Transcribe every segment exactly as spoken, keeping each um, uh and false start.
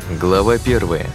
Глава первая.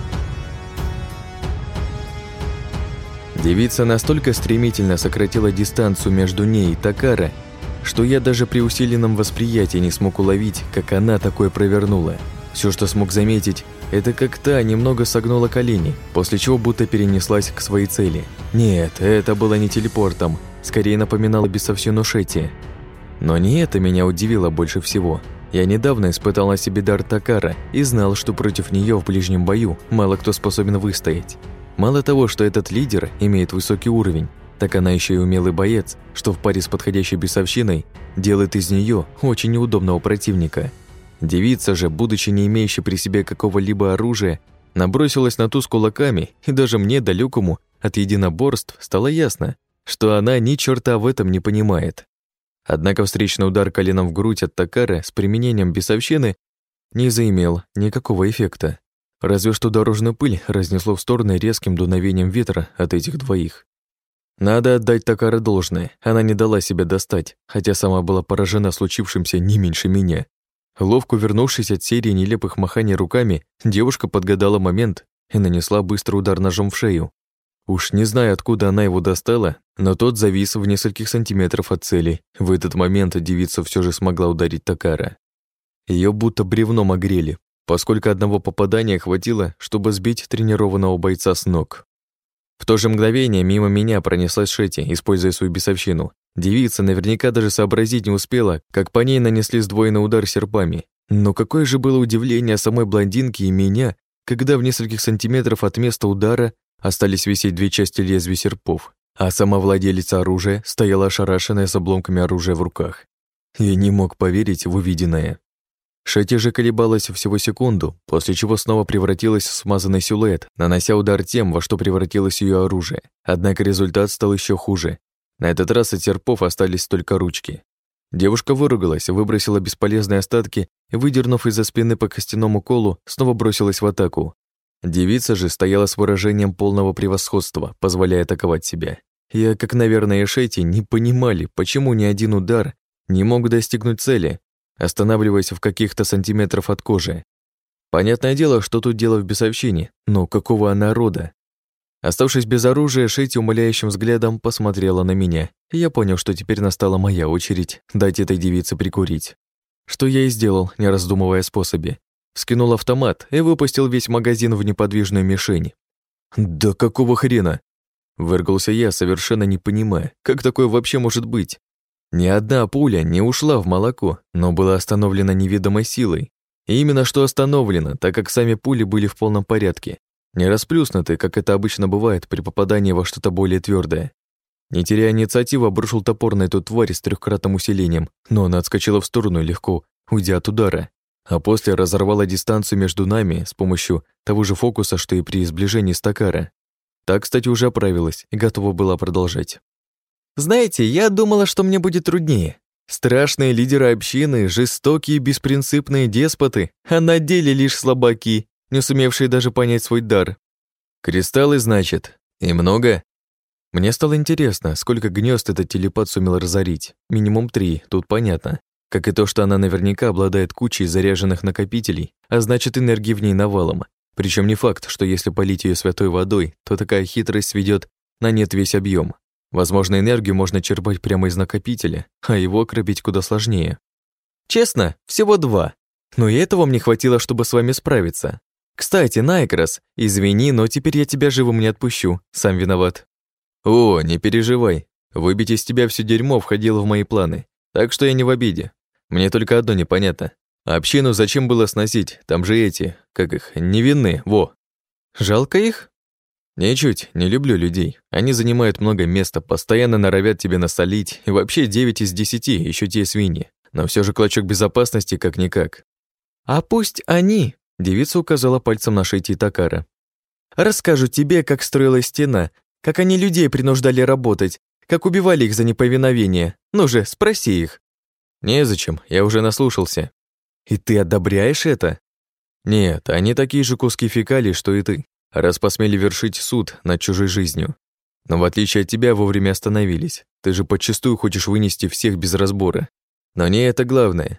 Девица настолько стремительно сократила дистанцию между ней и Такара, что я даже при усиленном восприятии не смог уловить, как она такое провернула. Все, что смог заметить, это как та немного согнула колени, после чего будто перенеслась к своей цели. Нет, это было не телепортом, скорее напоминало бесовщину Шетти. Но не это меня удивило больше всего. Я недавно испытал на себе дар Такара и знал, что против нее в ближнем бою мало кто способен выстоять. Мало того, что этот лидер имеет высокий уровень, так она еще и умелый боец, что в паре с подходящей бесовщиной делает из нее очень неудобного противника. Девица же, будучи не имеющей при себе какого-либо оружия, набросилась на ту с кулаками, и даже мне, далекому от единоборств, стало ясно, что она ни черта в этом не понимает. Однако встречный удар коленом в грудь от Такары с применением бесовщины не заимел никакого эффекта. Разве что дорожную пыль разнесло в стороны резким дуновением ветра от этих двоих. Надо отдать Такаре должное, она не дала себя достать, хотя сама была поражена случившимся не меньше меня. Ловко вернувшись от серии нелепых маханий руками, девушка подгадала момент и нанесла быстрый удар ножом в шею. Уж не знаю, откуда она его достала, но тот завис в нескольких сантиметров от цели. В этот момент девица все же смогла ударить Такара. Ее будто бревном огрели, поскольку одного попадания хватило, чтобы сбить тренированного бойца с ног. В то же мгновение мимо меня пронеслась Шетти, используя свою бесовщину. Девица наверняка даже сообразить не успела, как по ней нанесли сдвоенный удар серпами. Но какое же было удивление самой блондинки и меня, когда в нескольких сантиметров от места удара остались висеть две части лезвий серпов, а сама владелица оружия стояла ошарашенная с обломками оружия в руках. Я не мог поверить в увиденное. Шетти же колебалась всего секунду, после чего снова превратилась в смазанный силуэт, нанося удар тем, во что превратилось ее оружие. Однако результат стал еще хуже. На этот раз от серпов остались только ручки. Девушка выругалась, выбросила бесполезные остатки и, выдернув из-за спины по костяному колу, снова бросилась в атаку. Девица же стояла с выражением полного превосходства, позволяя атаковать себя. Я, как, наверное, и Шетти, не понимали, почему ни один удар не мог достигнуть цели, останавливаясь в каких-то сантиметрах от кожи. Понятное дело, что тут дело в бесовщине, но какого она рода? Оставшись без оружия, Шетти умоляющим взглядом посмотрела на меня, и я понял, что теперь настала моя очередь дать этой девице прикурить. Что я и сделал, не раздумывая о способе. Вскинул автомат и выпустил весь магазин в неподвижную мишень. «Да какого хрена?» Выргался я, совершенно не понимая, как такое вообще может быть. Ни одна пуля не ушла в молоко, но была остановлена неведомой силой. И именно что остановлена, так как сами пули были в полном порядке. Не расплюснуты, как это обычно бывает при попадании во что-то более твердое. Не теряя инициативы, обрушил топор на эту тварь с трехкратным усилением, но она отскочила в сторону легко, уйдя от удара. А после разорвала дистанцию между нами с помощью того же фокуса, что и при сближении с Такара. Та, кстати, уже оправилась и готова была продолжать. «Знаете, я думала, что мне будет труднее. Страшные лидеры общины, жестокие беспринципные деспоты, а на деле лишь слабаки, не сумевшие даже понять свой дар. Кристаллы, значит, и много?» Мне стало интересно, сколько гнезд этот телепат сумел разорить. Минимум три, тут понятно. Как и то, что она наверняка обладает кучей заряженных накопителей, а значит, энергии в ней навалом. Причем не факт, что если полить ее святой водой, то такая хитрость сведет на нет весь объем. Возможно, энергию можно черпать прямо из накопителя, а его окропить куда сложнее. Честно, всего два. Но и этого мне хватило, чтобы с вами справиться. Кстати, Найкрос, извини, но теперь я тебя живым не отпущу, сам виноват. О, не переживай, выбить из тебя все дерьмо входило в мои планы, так что я не в обиде. Мне только одно непонятно. Общину зачем было сносить? Там же эти, как их, невинные, во. Жалко их? Ничуть, не люблю людей. Они занимают много места, постоянно норовят тебе насолить, и вообще девять из десяти еще те свиньи. Но все же клочок безопасности как-никак. А пусть они, девица указала пальцем на Шетти и Такара, расскажут тебе, как строилась стена, как они людей принуждали работать, как убивали их за неповиновение. Ну же, спроси их. Незачем, я уже наслушался. И ты одобряешь это? Нет, они такие же куски фекалий, что и ты, раз посмели вершить суд над чужой жизнью. Но в отличие от тебя вовремя остановились. Ты же подчистую хочешь вынести всех без разбора. Но не это главное.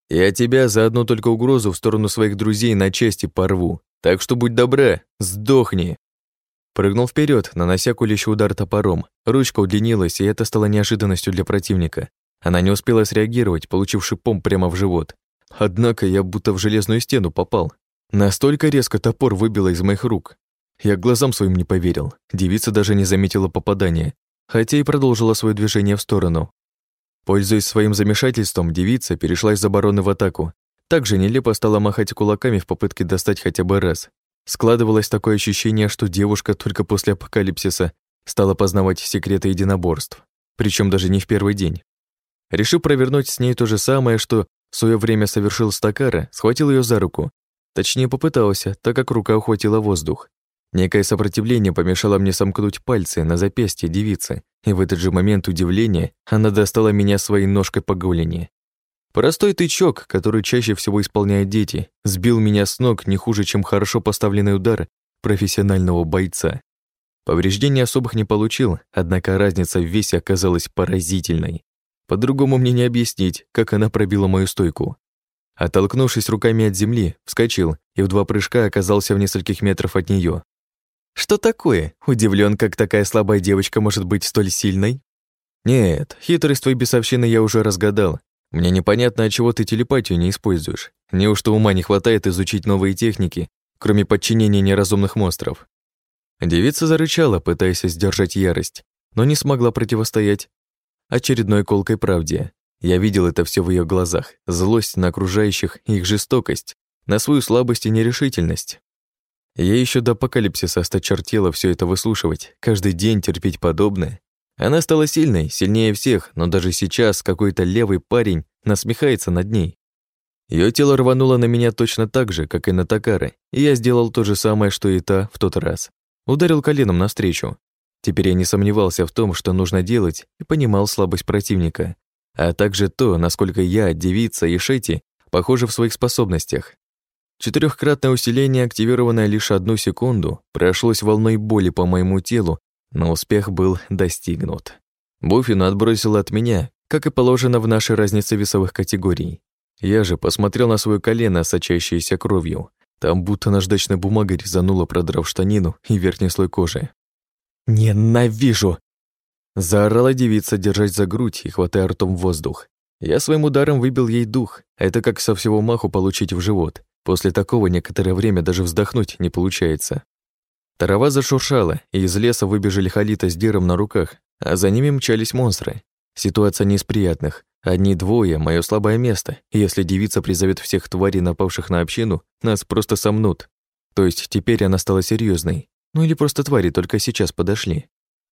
Я тебя за одну только угрозу в сторону своих друзей на части порву. Так что будь добра, сдохни!» Прыгнул вперед, нанося колющий удар топором. Ручка удлинилась, и это стало неожиданностью для противника. Она не успела среагировать, получив шипом прямо в живот. Однако я будто в железную стену попал. Настолько резко топор выбило из моих рук. Я глазам своим не поверил. Девица даже не заметила попадания, хотя и продолжила свое движение в сторону. Пользуясь своим замешательством, девица перешла из обороны в атаку. Также нелепо стала махать кулаками в попытке достать хотя бы раз. Складывалось такое ощущение, что девушка только после апокалипсиса стала познавать секреты единоборств, причем даже не в первый день. Решив провернуть с ней то же самое, что в свое время совершил Стакара, схватил ее за руку. Точнее, попытался, так как рука ухватила воздух. Некое сопротивление помешало мне сомкнуть пальцы на запястье девицы, и в этот же момент удивления она достала меня своей ножкой по голени. Простой тычок, который чаще всего исполняют дети, сбил меня с ног не хуже, чем хорошо поставленный удар профессионального бойца. Повреждений особых не получил, однако разница в весе оказалась поразительной. По-другому мне не объяснить, как она пробила мою стойку. Оттолкнувшись руками от земли, вскочил и в два прыжка оказался в нескольких метрах от нее. «Что такое? Удивлен, как такая слабая девочка может быть столь сильной?» «Нет, хитрость твоей бесовщины я уже разгадал. Мне непонятно, отчего ты телепатию не используешь. Неужто ума не хватает изучить новые техники, кроме подчинения неразумных монстров?» Девица зарычала, пытаясь сдержать ярость, но не смогла противостоять очередной колкой правде. Я видел это все в ее глазах, злость на окружающих и их жестокость, на свою слабость и нерешительность. Я еще до апокалипсиса осточертела все это выслушивать, каждый день терпеть подобное. Она стала сильной, сильнее всех, но даже сейчас какой-то левый парень насмехается над ней. Ее тело рвануло на меня точно так же, как и на Такары, и я сделал то же самое, что и та в тот раз. Ударил коленом навстречу. Теперь я не сомневался в том, что нужно делать, и понимал слабость противника, а также то, насколько я, девица и Шети похожи в своих способностях. Четырехкратное усиление, активированное лишь одну секунду, прошлось волной боли по моему телу, но успех был достигнут. Буффину отбросило от меня, как и положено в нашей разнице весовых категорий. Я же посмотрел на свое колено, сочащееся кровью. Там будто наждачной бумагой резануло, продрав штанину и верхний слой кожи. «Ненавижу!» Заорала девица, держась за грудь и хватая ртом воздух. Я своим ударом выбил ей дух. Это как со всего маху получить в живот. После такого некоторое время даже вздохнуть не получается. Трава зашуршала, и из леса выбежали Халита с Диром на руках, а за ними мчались монстры. Ситуация не из приятных. Одни-двое — моё слабое место, и если девица призовет всех тварей, напавших на общину, нас просто сомнут. То есть теперь она стала серьезной. Ну или просто твари только сейчас подошли.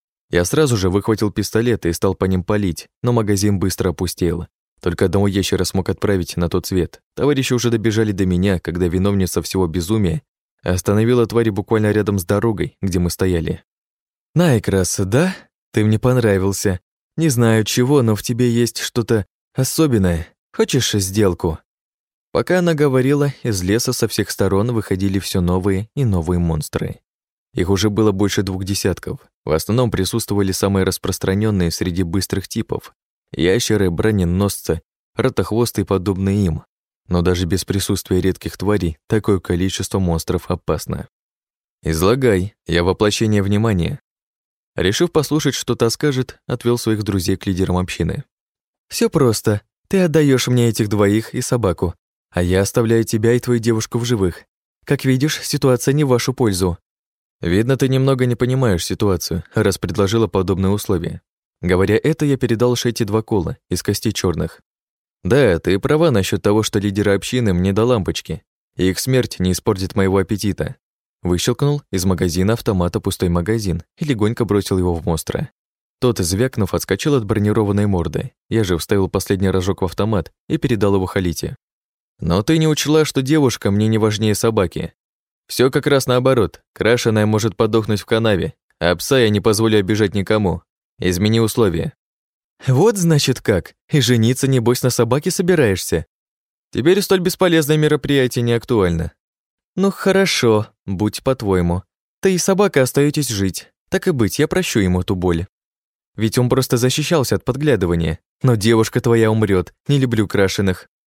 Я сразу же выхватил пистолет и стал по ним палить, но магазин быстро опустел. Только одного ящера смог отправить на тот свет. Товарищи уже добежали до меня, когда виновница всего безумия остановила твари буквально рядом с дорогой, где мы стояли. «Найкрас, да? Ты мне понравился. Не знаю чего, но в тебе есть что-то особенное. Хочешь сделку?» Пока она говорила, из леса со всех сторон выходили все новые и новые монстры. Их уже было больше двух десятков. В основном присутствовали самые распространенные среди быстрых типов. Ящеры, броненосцы, ротохвосты и подобные им. Но даже без присутствия редких тварей такое количество монстров опасно. «Излагай, я воплощение внимания». Решив послушать, что та скажет, отвел своих друзей к лидерам общины. Все просто. Ты отдаешь мне этих двоих и собаку, а я оставляю тебя и твою девушку в живых. Как видишь, ситуация не в вашу пользу». «Видно, ты немного не понимаешь ситуацию, раз предложила подобные условия». Говоря это, я передал Шети два кола из костей черных. «Да, ты права насчет того, что лидеры общины мне до лампочки, и их смерть не испортит моего аппетита». Выщелкнул из магазина автомата пустой магазин и легонько бросил его в монстра. Тот, звякнув, отскочил от бронированной морды. Я же вставил последний рожок в автомат и передал его Халите. «Но ты не учла, что девушка мне не важнее собаки. Все как раз наоборот. Крашеная может подохнуть в канаве, а пса я не позволю обижать никому. Измени условия». «Вот значит как. И жениться, небось, на собаке собираешься?» «Теперь столь бесполезное мероприятие не актуально». «Ну хорошо, будь по-твоему. Ты и собака остаетесь жить. Так и быть, я прощу ему ту боль. Ведь он просто защищался от подглядывания. Но девушка твоя умрет. Не люблю крашеных».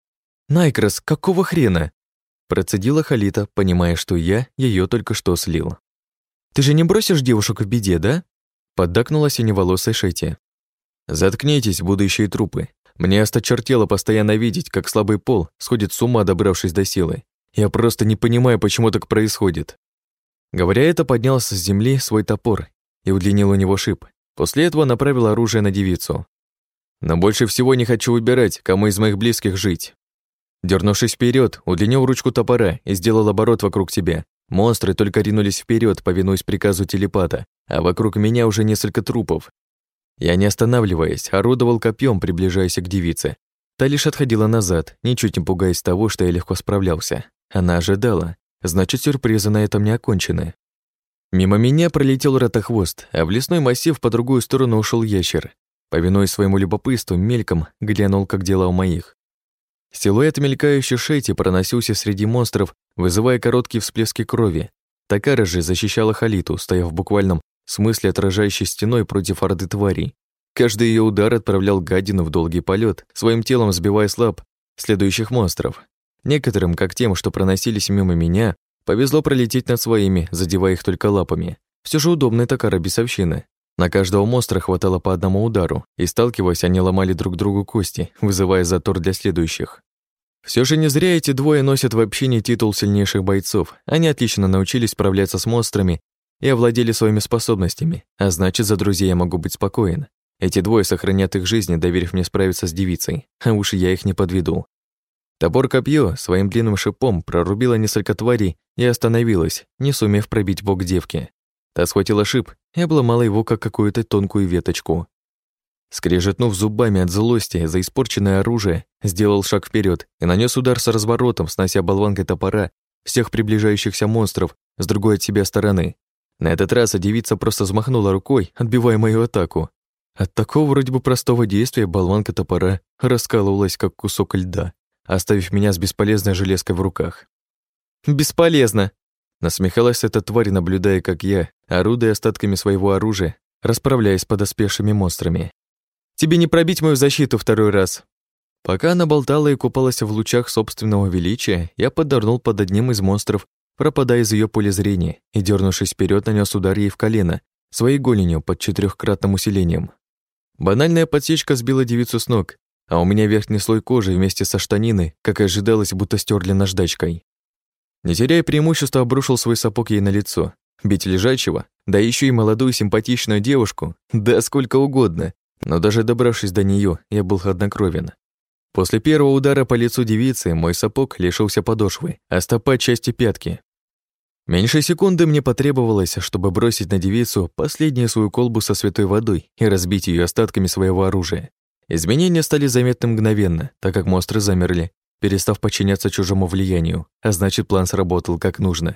«Найкрос, какого хрена?» Процедила Халита, понимая, что я ее только что слил. «Ты же не бросишь девушек в беде, да?» Поддакнула синеволосая Шети. «Заткнитесь, будущие трупы. Мне осточертело постоянно видеть, как слабый пол сходит с ума, добравшись до силы. Я просто не понимаю, почему так происходит». Говоря это, поднял с земли свой топор и удлинил у него шип. После этого направил оружие на девицу. «Но больше всего не хочу выбирать, кому из моих близких жить». Дернувшись вперед, удлинил ручку топора и сделал оборот вокруг себя. Монстры только ринулись вперед, повинуясь приказу телепата, а вокруг меня уже несколько трупов. Я, не останавливаясь, орудовал копьем, приближаясь к девице. Та лишь отходила назад, ничуть не пугаясь того, что я легко справлялся. Она ожидала, значит, сюрпризы на этом не окончены. Мимо меня пролетел ротохвост, а в лесной массив по другую сторону ушел ящер. Повинуясь своему любопытству, мельком глянул, как дела у моих. Силуэт мелькающей Шети проносился среди монстров, вызывая короткие всплески крови. Такара же защищала Халиту, стоя в буквальном смысле отражающей стеной против орды тварей. Каждый ее удар отправлял гадину в долгий полет, своим телом сбивая с лап следующих монстров. Некоторым, как тем, что проносились мимо меня, повезло пролететь над своими, задевая их только лапами. Все же удобная Такара бесовщина. На каждого монстра хватало по одному удару, и, сталкиваясь, они ломали друг другу кости, вызывая затор для следующих. Все же не зря эти двое носят в общине титул сильнейших бойцов. Они отлично научились справляться с монстрами и овладели своими способностями, а значит, за друзей я могу быть спокоен. Эти двое сохранят их жизни, доверив мне справиться с девицей, а уж я их не подведу. Топор-копье своим длинным шипом прорубило несколько тварей и остановилась, не сумев пробить бок девки. Та схватила шип и обломала его, как какую-то тонкую веточку. Скрежетнув зубами от злости за испорченное оружие, сделал шаг вперед и нанес удар с разворотом, снося болванкой топора всех приближающихся монстров с другой от себя стороны. На этот раз девица просто взмахнула рукой, отбивая мою атаку. От такого вроде бы простого действия болванка топора раскалывалась, как кусок льда, оставив меня с бесполезной железкой в руках. «Бесполезно!» Насмехалась эта тварь, наблюдая, как я, орудуя остатками своего оружия, расправляясь с подоспевшими монстрами. «Тебе не пробить мою защиту второй раз!» Пока она болтала и купалась в лучах собственного величия, я подорнул под одним из монстров, пропадая из ее поля зрения, и, дернувшись вперед, нанес удар ей в колено, своей голенью под четырехкратным усилением. Банальная подсечка сбила девицу с ног, а у меня верхний слой кожи вместе со штаниной, как и ожидалось, будто стерли наждачкой. Не теряя преимущества, обрушил свой сапог ей на лицо. Бить лежачего, да еще и молодую симпатичную девушку, да сколько угодно. Но даже добравшись до нее, я был хладнокровен. После первого удара по лицу девицы мой сапог лишился подошвы, а стопа части пятки. Меньше секунды мне потребовалось, чтобы бросить на девицу последнюю свою колбу со святой водой и разбить ее остатками своего оружия. Изменения стали заметны мгновенно, так как монстры замерли, перестав подчиняться чужому влиянию, а значит, план сработал как нужно.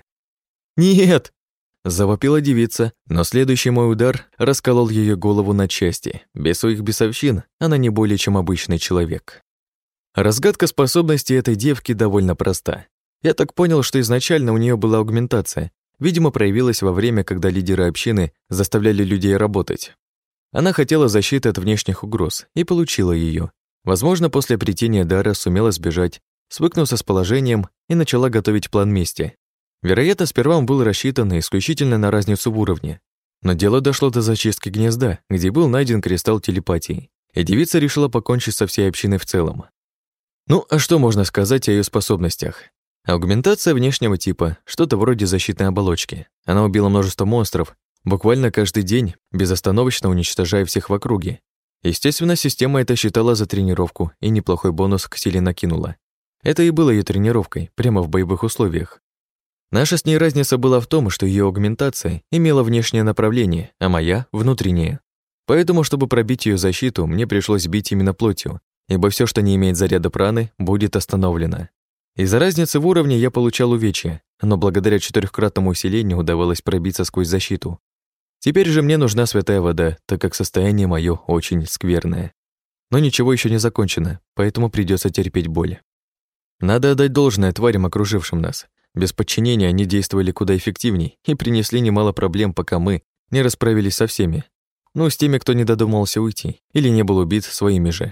«Нет!» – завопила девица, но следующий мой удар расколол ее голову на части. Без своих бесовщин она не более чем обычный человек. Разгадка способностей этой девки довольно проста. Я так понял, что изначально у нее была аугментация, видимо, проявилась во время, когда лидеры общины заставляли людей работать. Она хотела защиты от внешних угроз и получила ее. Возможно, после обретения дара сумела сбежать, свыкнулся с положением и начала готовить план мести. Вероятно, сперва он был рассчитан исключительно на разницу в уровне. Но дело дошло до зачистки гнезда, где был найден кристалл телепатии, и девица решила покончить со всей общиной в целом. Ну, а что можно сказать о ее способностях? Аугментация внешнего типа, что-то вроде защитной оболочки. Она убила множество монстров, буквально каждый день, безостановочно уничтожая всех в округе. Естественно, система это считала за тренировку и неплохой бонус к силе накинула. Это и было ее тренировкой, прямо в боевых условиях. Наша с ней разница была в том, что ее аугментация имела внешнее направление, а моя — внутреннее. Поэтому, чтобы пробить ее защиту, мне пришлось бить именно плотью, ибо все, что не имеет заряда праны, будет остановлено. Из-за разницы в уровне я получал увечья, но благодаря четырехкратному усилению удавалось пробиться сквозь защиту. Теперь же мне нужна святая вода, так как состояние мое очень скверное. Но ничего еще не закончено, поэтому придется терпеть боль. Надо отдать должное тварям, окружившим нас. Без подчинения они действовали куда эффективней и принесли немало проблем, пока мы не расправились со всеми. Ну, с теми, кто не додумался уйти или не был убит своими же.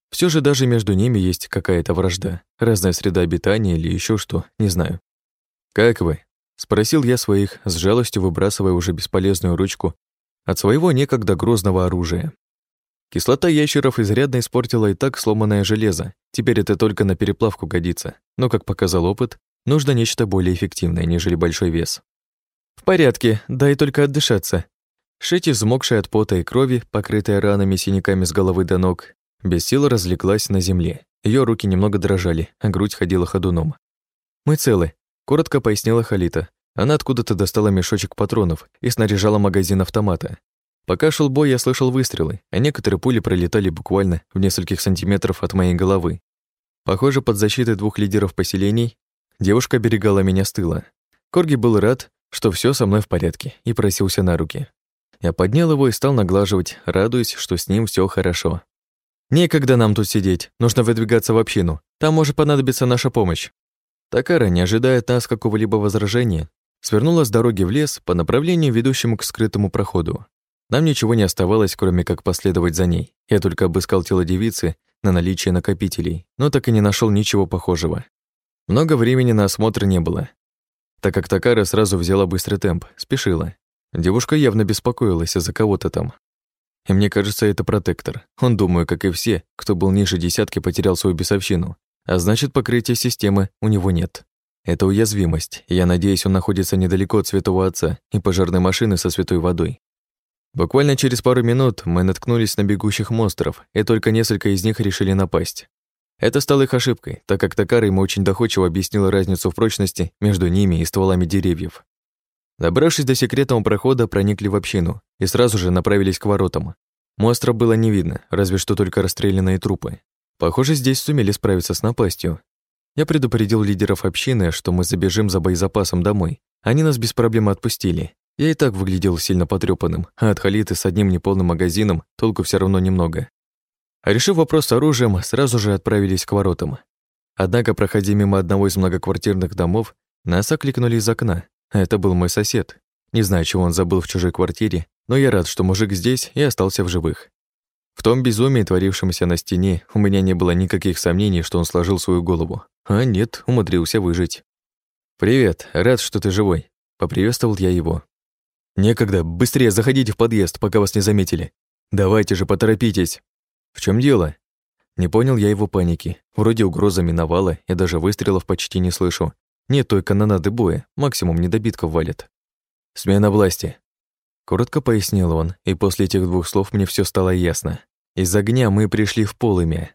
Все же даже между ними есть какая-то вражда, разная среда обитания или еще что, не знаю. «Как вы?» — спросил я своих, с жалостью выбрасывая уже бесполезную ручку от своего некогда грозного оружия. Кислота ящеров изрядно испортила и так сломанное железо, теперь это только на переплавку годится, но, как показал опыт, нужно нечто более эффективное, нежели большой вес. «В порядке, дай только отдышаться». Шети, взмокшая от пота и крови, покрытая ранами и синяками с головы до ног, без сил разлеглась на земле. Ее руки немного дрожали, а грудь ходила ходуном. «Мы целы», — коротко пояснила Халита. Она откуда-то достала мешочек патронов и снаряжала магазин автомата. Пока шел бой, я слышал выстрелы, а некоторые пули пролетали буквально в нескольких сантиметров от моей головы. Похоже, под защитой двух лидеров поселений девушка оберегала меня с тыла. Корги был рад, что все со мной в порядке, и просился на руки. Я поднял его и стал наглаживать, радуясь, что с ним все хорошо. «Некогда нам тут сидеть, нужно выдвигаться в общину. Там может понадобиться наша помощь». Такара, не ожидая от нас какого-либо возражения, свернула с дороги в лес по направлению, ведущему к скрытому проходу. Нам ничего не оставалось, кроме как последовать за ней. Я только обыскал тело девицы на наличие накопителей, но так и не нашел ничего похожего. Много времени на осмотр не было, так как Такара сразу взяла быстрый темп, спешила. Девушка явно беспокоилась из-за кого-то там. И мне кажется, это протектор. Он, думаю, как и все, кто был ниже десятки, потерял свою бесовщину, а значит, покрытия системы у него нет. Это уязвимость, и я надеюсь, он находится недалеко от святого отца и пожарной машины со святой водой. Буквально через пару минут мы наткнулись на бегущих монстров, и только несколько из них решили напасть. Это стало их ошибкой, так как Такара ему очень доходчиво объяснила разницу в прочности между ними и стволами деревьев. Добравшись до секретного прохода, проникли в общину и сразу же направились к воротам. Монстров было не видно, разве что только расстрелянные трупы. Похоже, здесь сумели справиться с напастью. Я предупредил лидеров общины, что мы забежим за боезапасом домой. Они нас без проблем отпустили. Я и так выглядел сильно потрёпанным, а от Халиты с одним неполным магазином толку все равно немного. А решив вопрос с оружием, сразу же отправились к воротам. Однако, проходя мимо одного из многоквартирных домов, нас окликнули из окна. Это был мой сосед. Не знаю, чего он забыл в чужой квартире, но я рад, что мужик здесь и остался в живых. В том безумии, творившемся на стене, у меня не было никаких сомнений, что он сложил свою голову. А нет, умудрился выжить. «Привет, рад, что ты живой», — поприветствовал я его. «Некогда, быстрее заходите в подъезд, пока вас не заметили. Давайте же, поторопитесь». «В чем дело?» Не понял я его паники. Вроде угроза миновала, я даже выстрелов почти не слышу. Нет той канонады боя, максимум недобитков валит. «Смена власти», — коротко пояснил он, и после этих двух слов мне все стало ясно. Из огня мы пришли в полымя.